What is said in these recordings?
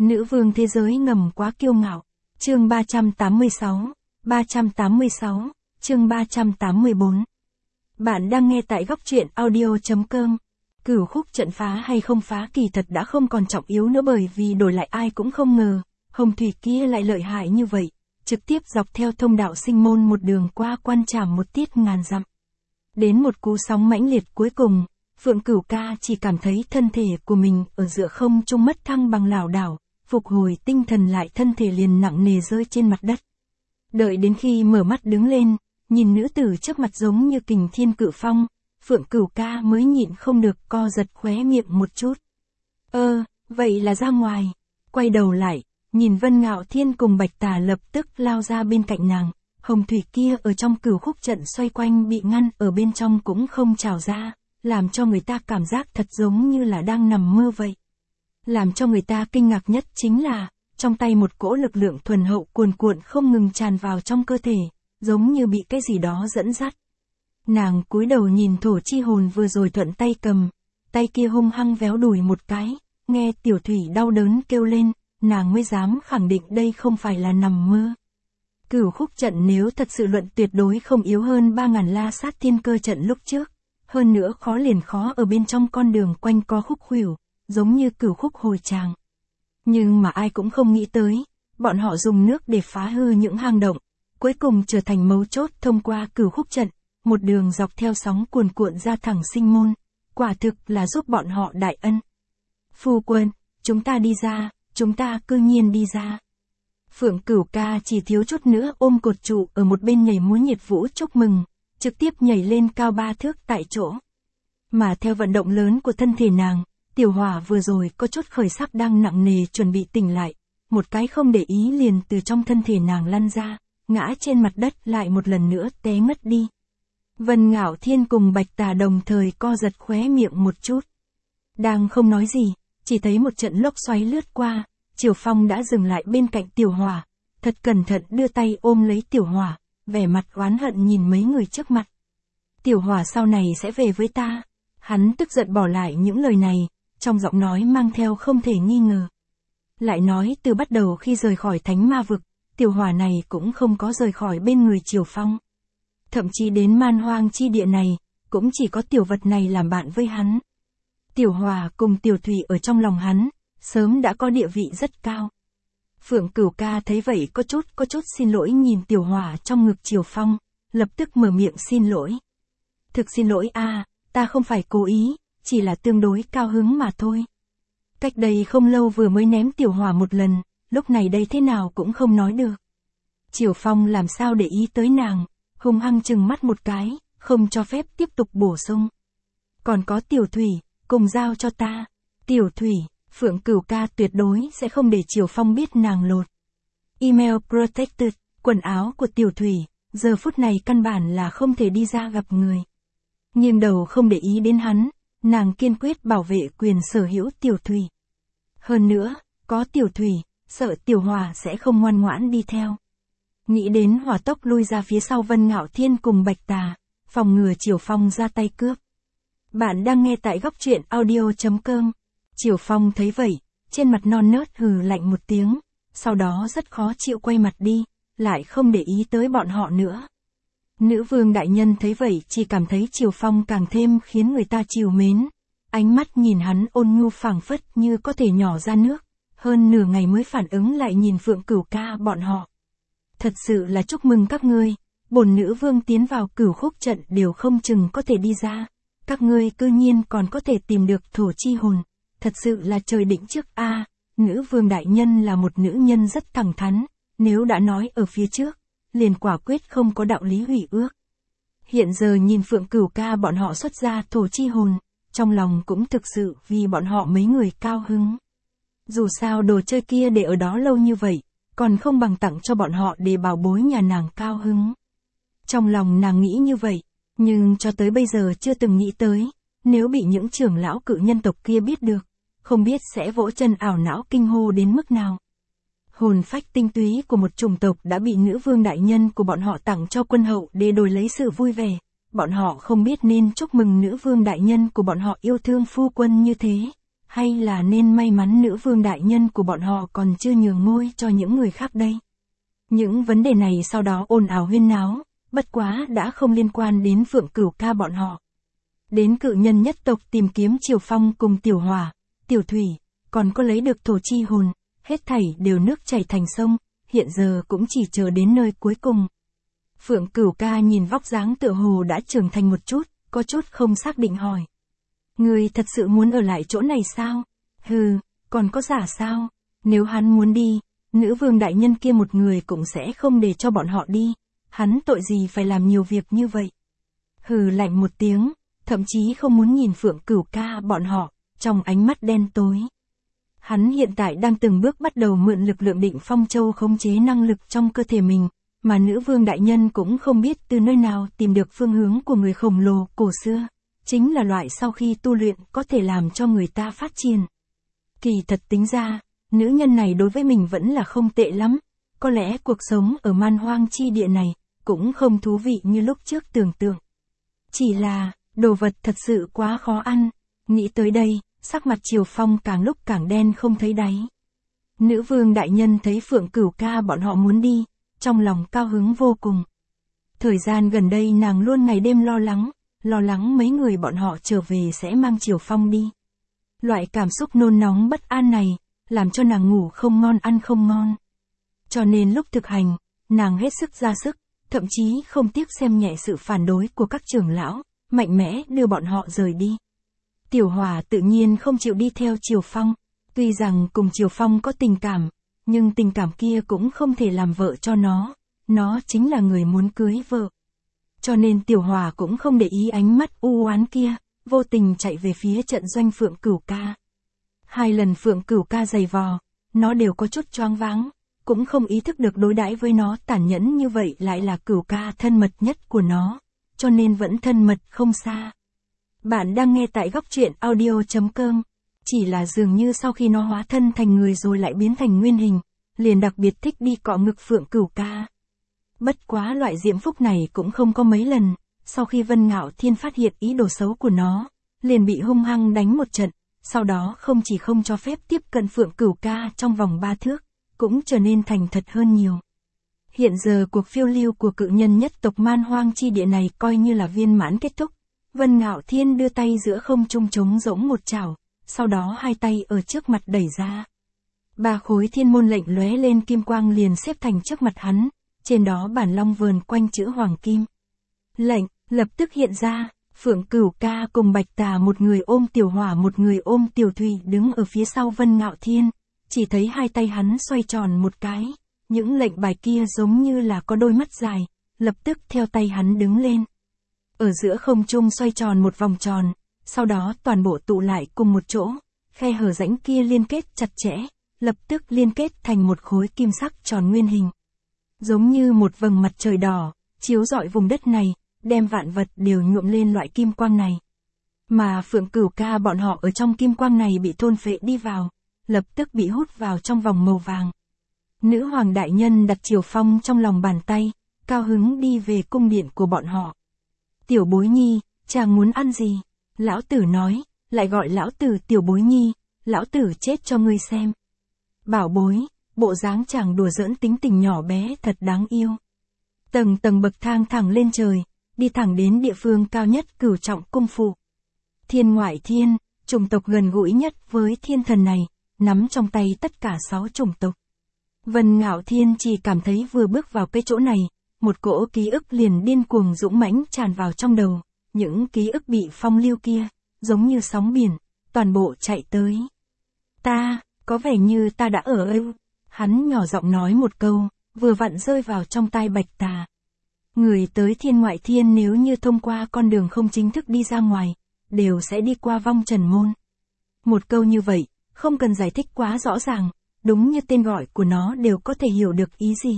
Nữ vương thế giới ngầm quá kiêu ngạo. Chương 386, chương 384. Bạn đang nghe tại góc truyện audio.com. Cửu khúc trận phá hay không phá kỳ thật đã không còn trọng yếu nữa, bởi vì đổi lại ai cũng không ngờ, hồng thủy kia lại lợi hại như vậy, trực tiếp dọc theo thông đạo sinh môn một đường qua Quan Trảm một tiết ngàn dặm. Đến một cú sóng mãnh liệt cuối cùng, Phượng Cửu Ca chỉ cảm thấy thân thể của mình ở giữa không trung mất thăng bằng lảo đảo, phục hồi tinh thần lại thân thể liền nặng nề rơi trên mặt đất. Đợi đến khi mở mắt đứng lên, nhìn nữ tử trước mặt giống như kình thiên cự phong, Phượng Cửu Ca mới nhịn không được co giật khóe miệng một chút. Vậy là ra ngoài. Quay đầu lại, nhìn Vân Ngạo Thiên cùng Bạch Tà lập tức lao ra bên cạnh nàng. Hồng thủy kia ở trong cửu khúc trận xoay quanh bị ngăn ở bên trong cũng không trào ra, làm cho người ta cảm giác thật giống như là đang nằm mơ vậy. Làm cho người ta kinh ngạc nhất chính là, trong tay một cỗ lực lượng thuần hậu cuồn cuộn không ngừng tràn vào trong cơ thể, giống như bị cái gì đó dẫn dắt. Nàng cúi đầu nhìn thổ chi hồn vừa rồi thuận tay cầm, tay kia hung hăng véo đùi một cái, nghe Tiểu Thủy đau đớn kêu lên, nàng mới dám khẳng định đây không phải là nằm mơ. Cửu khúc trận nếu thật sự luận tuyệt đối không yếu hơn 3.000 la sát thiên cơ trận lúc trước, hơn nữa khó liền khó ở bên trong con đường quanh co khúc khuỷu, giống như cửu khúc hồi tràng. Nhưng mà ai cũng không nghĩ tới, bọn họ dùng nước để phá hư những hang động, cuối cùng trở thành mấu chốt thông qua cửu khúc trận, một đường dọc theo sóng cuồn cuộn ra thẳng sinh môn, quả thực là giúp bọn họ đại ân. Phu quân, chúng ta đi ra, chúng ta cư nhiên đi ra. Phượng Cửu Ca chỉ thiếu chút nữa ôm cột trụ ở một bên nhảy múa nhiệt vũ chúc mừng, trực tiếp nhảy lên cao 3 thước tại chỗ. Mà theo vận động lớn của thân thể nàng, Tiểu Hỏa vừa rồi có chút khởi sắc đang nặng nề chuẩn bị tỉnh lại, một cái không để ý liền từ trong thân thể nàng lăn ra, ngã trên mặt đất lại một lần nữa té ngất đi. Vân Ngạo Thiên cùng Bạch Tà đồng thời co giật khóe miệng một chút. Đang không nói gì, chỉ thấy một trận lốc xoáy lướt qua, Triều Phong đã dừng lại bên cạnh Tiểu Hỏa, thật cẩn thận đưa tay ôm lấy Tiểu Hỏa, vẻ mặt oán hận nhìn mấy người trước mặt. Tiểu Hỏa sau này sẽ về với ta. Hắn tức giận bỏ lại những lời này, trong giọng nói mang theo không thể nghi ngờ. Lại nói từ bắt đầu khi rời khỏi Thánh Ma Vực, Tiểu Hỏa này cũng không có rời khỏi bên người Triều Phong. Thậm chí đến man hoang chi địa này, cũng chỉ có tiểu vật này làm bạn với hắn. Tiểu Hỏa cùng Tiểu Thủy ở trong lòng hắn, sớm đã có địa vị rất cao. Phượng Cửu Ca thấy vậy có chút xin lỗi nhìn Tiểu Hỏa trong ngực Triều Phong, lập tức mở miệng xin lỗi. Thực xin lỗi ta không phải cố ý, chỉ là tương đối cao hứng mà thôi. Cách đây không lâu vừa mới ném Tiểu Hỏa một lần, lúc này đây thế nào cũng không nói được. Triều Phong làm sao để ý tới nàng, hung hăng chừng mắt một cái, không cho phép tiếp tục bổ sung. Còn có Tiểu Thủy, cùng giao cho ta. Tiểu Thủy, Phượng Cửu Ca tuyệt đối sẽ không để Triều Phong biết nàng lột. Email protected, quần áo của Tiểu Thủy, giờ phút này căn bản là không thể đi ra gặp người. Nghiêng đầu không để ý đến hắn, nàng kiên quyết bảo vệ quyền sở hữu Tiểu Thủy. Hơn nữa, có Tiểu Thủy, sợ Tiểu Hỏa sẽ không ngoan ngoãn đi theo. Nghĩ đến hỏa tốc lui ra phía sau Vân Ngạo Thiên cùng Bạch Tà, phòng ngừa Triều Phong ra tay cướp. Bạn đang nghe tại góc truyện audio.com. Triều Phong thấy vậy, trên mặt non nớt hừ lạnh một tiếng, sau đó rất khó chịu quay mặt đi, lại không để ý tới bọn họ nữa. Nữ vương đại nhân thấy vậy chỉ cảm thấy Triều Phong càng thêm khiến người ta trìu mến. Ánh mắt nhìn hắn ôn nhu phảng phất như có thể nhỏ ra nước, hơn nửa ngày mới phản ứng lại nhìn Phượng Cửu Ca bọn họ. Thật sự là chúc mừng các ngươi, bổn nữ vương tiến vào cửu khúc trận đều không chừng có thể đi ra. Các ngươi cư nhiên còn có thể tìm được thổ chi hồn, thật sự là trời định trước nữ vương đại nhân là một nữ nhân rất thẳng thắn, nếu đã nói ở phía trước, liền quả quyết không có đạo lý hủy ước. Hiện giờ nhìn Phượng Cửu Ca bọn họ xuất ra thổ chi hồn, trong lòng cũng thực sự vì bọn họ mấy người cao hứng. Dù sao đồ chơi kia để ở đó lâu như vậy, còn không bằng tặng cho bọn họ để bảo bối nhà nàng cao hứng. Trong lòng nàng nghĩ như vậy, nhưng cho tới bây giờ chưa từng nghĩ tới, nếu bị những trưởng lão cự nhân tộc kia biết được, không biết sẽ vỗ chân ảo não kinh hô đến mức nào. Hồn phách tinh túy của một chủng tộc đã bị nữ vương đại nhân của bọn họ tặng cho quân hậu để đổi lấy sự vui vẻ. Bọn họ không biết nên chúc mừng nữ vương đại nhân của bọn họ yêu thương phu quân như thế, hay là nên may mắn nữ vương đại nhân của bọn họ còn chưa nhường ngôi cho những người khác đây? Những vấn đề này sau đó ồn ào huyên náo, bất quá đã không liên quan đến Phượng Cửu ca bọn họ. Đến cự nhân nhất tộc tìm kiếm Triều Phong cùng Tiểu Hỏa, Tiểu Thủy, còn có lấy được thổ chi hồn, hết thảy đều nước chảy thành sông, hiện giờ cũng chỉ chờ đến nơi cuối cùng. Phượng Cửu ca nhìn vóc dáng tựa hồ đã trưởng thành một chút, có chút không xác định hỏi. Người thật sự muốn ở lại chỗ này sao? Hừ, còn có giả sao? Nếu hắn muốn đi, nữ vương đại nhân kia một người cũng sẽ không để cho bọn họ đi. Hắn tội gì phải làm nhiều việc như vậy? Hừ lạnh một tiếng, thậm chí không muốn nhìn Phượng Cửu ca bọn họ, trong ánh mắt đen tối. Hắn hiện tại đang từng bước bắt đầu mượn lực lượng Định Phong Châu khống chế năng lực trong cơ thể mình, mà nữ vương đại nhân cũng không biết từ nơi nào tìm được phương hướng của người khổng lồ cổ xưa. Chính là loại sau khi tu luyện có thể làm cho người ta phát triển. Kỳ thật tính ra, nữ nhân này đối với mình vẫn là không tệ lắm. Có lẽ cuộc sống ở man hoang chi địa này cũng không thú vị như lúc trước tưởng tượng. Chỉ là, đồ vật thật sự quá khó ăn. Nghĩ tới đây, sắc mặt Triều Phong càng lúc càng đen không thấy đáy. Nữ vương đại nhân thấy Phượng Cửu ca bọn họ muốn đi, trong lòng cao hứng vô cùng. Thời gian gần đây nàng luôn ngày đêm lo lắng mấy người bọn họ trở về sẽ mang Triều Phong đi. Loại cảm xúc nôn nóng bất an này, làm cho nàng ngủ không ngon ăn không ngon. Cho nên lúc thực hành, nàng hết sức ra sức, thậm chí không tiếc xem nhẹ sự phản đối của các trưởng lão, mạnh mẽ đưa bọn họ rời đi. Tiểu Hỏa tự nhiên không chịu đi theo Triều Phong, tuy rằng cùng Triều Phong có tình cảm, nhưng tình cảm kia cũng không thể làm vợ cho nó chính là người muốn cưới vợ. Cho nên Tiểu Hỏa cũng không để ý ánh mắt u oán kia, vô tình chạy về phía trận doanh Phượng Cửu ca. 2 lần Phượng Cửu ca giày vò, nó đều có chút choáng váng, cũng không ý thức được đối đãi với nó tàn nhẫn như vậy lại là Cửu ca thân mật nhất của nó, cho nên vẫn thân mật không xa. Bạn đang nghe tại góc truyện audio.com, chỉ là dường như sau khi nó hóa thân thành người rồi lại biến thành nguyên hình, liền đặc biệt thích đi cọ ngực Phượng Cửu ca. Bất quá loại diễm phúc này cũng không có mấy lần, sau khi Vân Ngạo Thiên phát hiện ý đồ xấu của nó, liền bị hung hăng đánh một trận, sau đó không chỉ không cho phép tiếp cận Phượng Cửu ca trong vòng 3 thước, cũng trở nên thành thật hơn nhiều. Hiện giờ cuộc phiêu lưu của cự nhân nhất tộc man hoang chi địa này coi như là viên mãn kết thúc. Vân Ngạo Thiên đưa tay giữa không trung trống rỗng một chảo, sau đó 2 tay ở trước mặt đẩy ra. 3 khối thiên môn lệnh lóe lên kim quang liền xếp thành trước mặt hắn, trên đó bản long vờn quanh chữ hoàng kim. Lệnh, lập tức hiện ra, Phượng Cửu ca cùng Bạch Tà một người ôm Tiểu Hỏa một người ôm Tiểu Thủy đứng ở phía sau Vân Ngạo Thiên, chỉ thấy 2 tay hắn xoay tròn một cái, những lệnh bài kia giống như là có đôi mắt dài, lập tức theo tay hắn đứng lên. Ở giữa không trung xoay tròn một vòng tròn, sau đó toàn bộ tụ lại cùng một chỗ, khe hở rãnh kia liên kết chặt chẽ, lập tức liên kết thành một khối kim sắc tròn nguyên hình. Giống như một vầng mặt trời đỏ, chiếu rọi vùng đất này, đem vạn vật đều nhuộm lên loại kim quang này. Mà Phượng Cửu ca bọn họ ở trong kim quang này bị thôn phệ đi vào, lập tức bị hút vào trong vòng màu vàng. Nữ hoàng đại nhân đặt Triều Phong trong lòng bàn tay, cao hứng đi về cung điện của bọn họ. Tiểu Bối Nhi, chàng muốn ăn gì? Lão tử nói, lại gọi lão tử Tiểu Bối Nhi, lão tử chết cho ngươi xem. Bảo bối, bộ dáng chàng đùa giỡn tính tình nhỏ bé thật đáng yêu. Tầng tầng bậc thang thẳng lên trời, đi thẳng đến địa phương cao nhất Cửu Trọng cung phụ. Thiên Ngoại Thiên, chủng tộc gần gũi nhất với thiên thần này, nắm trong tay tất cả 6 chủng tộc. Vân Ngạo Thiên chỉ cảm thấy vừa bước vào cái chỗ này, một cỗ ký ức liền điên cuồng dũng mãnh tràn vào trong đầu, những ký ức bị phong lưu kia, giống như sóng biển, toàn bộ chạy tới. Ta, có vẻ như ta đã ở ư, hắn nhỏ giọng nói một câu, vừa vặn rơi vào trong tai Bạch Tà. Người tới Thiên Ngoại Thiên nếu như thông qua con đường không chính thức đi ra ngoài, đều sẽ đi qua vong trần môn. Một câu như vậy, không cần giải thích quá rõ ràng, đúng như tên gọi của nó đều có thể hiểu được ý gì.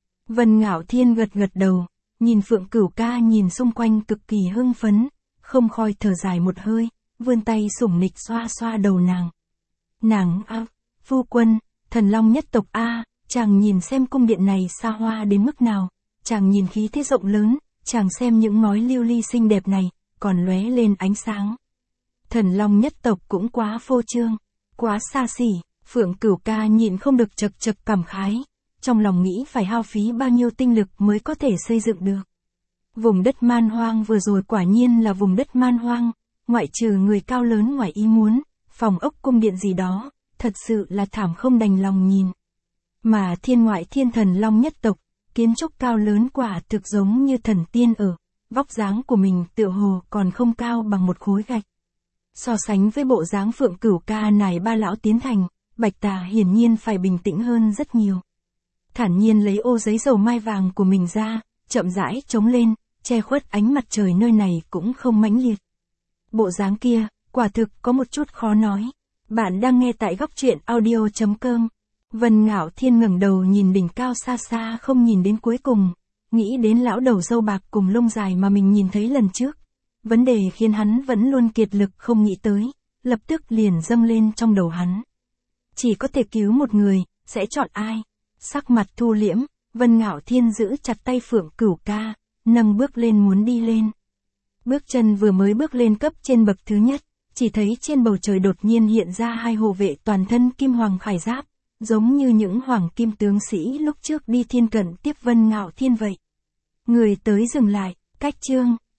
Vân Ngạo Thiên gật gật đầu, nhìn Phượng Cửu ca nhìn xung quanh cực kỳ hưng phấn, không khỏi thở dài một hơi, vươn tay sủng nịch xoa xoa đầu nàng. Nàng phu quân, thần long nhất tộc chàng nhìn xem cung điện này xa hoa đến mức nào, chàng nhìn khí thế rộng lớn, chàng xem những ngói lưu ly xinh đẹp này, còn lóe lên ánh sáng. Thần long nhất tộc cũng quá phô trương, quá xa xỉ. Phượng Cửu Ca nhịn không được chật chật cảm khái, trong lòng nghĩ phải hao phí bao nhiêu tinh lực mới có thể xây dựng được. Vùng đất man hoang vừa rồi quả nhiên là vùng đất man hoang, ngoại trừ người cao lớn ngoài ý muốn, phòng ốc cung điện gì đó, thật sự là thảm không đành lòng nhìn. Mà thiên ngoại thiên thần long nhất tộc, kiến trúc cao lớn quả thực giống như thần tiên ở, vóc dáng của mình tựa hồ còn không cao bằng một khối gạch. So sánh với bộ dáng Phượng Cửu Ca này ba lão tiến thành, Bạch Tà hiển nhiên phải bình tĩnh hơn rất nhiều. Thản nhiên lấy ô giấy dầu mai vàng của mình ra, chậm rãi chống lên, che khuất ánh mặt trời nơi này cũng không mãnh liệt. Bộ dáng kia, quả thực có một chút khó nói. Bạn đang nghe tại góc truyện audio.com. Vân Ngạo Thiên ngẩng đầu nhìn đỉnh cao xa xa không nhìn đến cuối cùng, nghĩ đến lão đầu râu bạc cùng lông dài mà mình nhìn thấy lần trước. Vấn đề khiến hắn vẫn luôn kiệt lực không nghĩ tới, lập tức liền dâng lên trong đầu hắn. Chỉ có thể cứu một người, sẽ chọn ai? Sắc mặt thu liễm, Vân Ngạo Thiên giữ chặt tay Phượng Cửu Ca, nâng bước lên muốn đi lên. Bước chân vừa mới bước lên cấp trên bậc thứ nhất, chỉ thấy trên bầu trời đột nhiên hiện ra hai hộ vệ toàn thân kim hoàng khải giáp, giống như những hoàng kim tướng sĩ lúc trước đi thiên cận tiếp Vân Ngạo Thiên vậy. Người tới dừng lại, cách chương.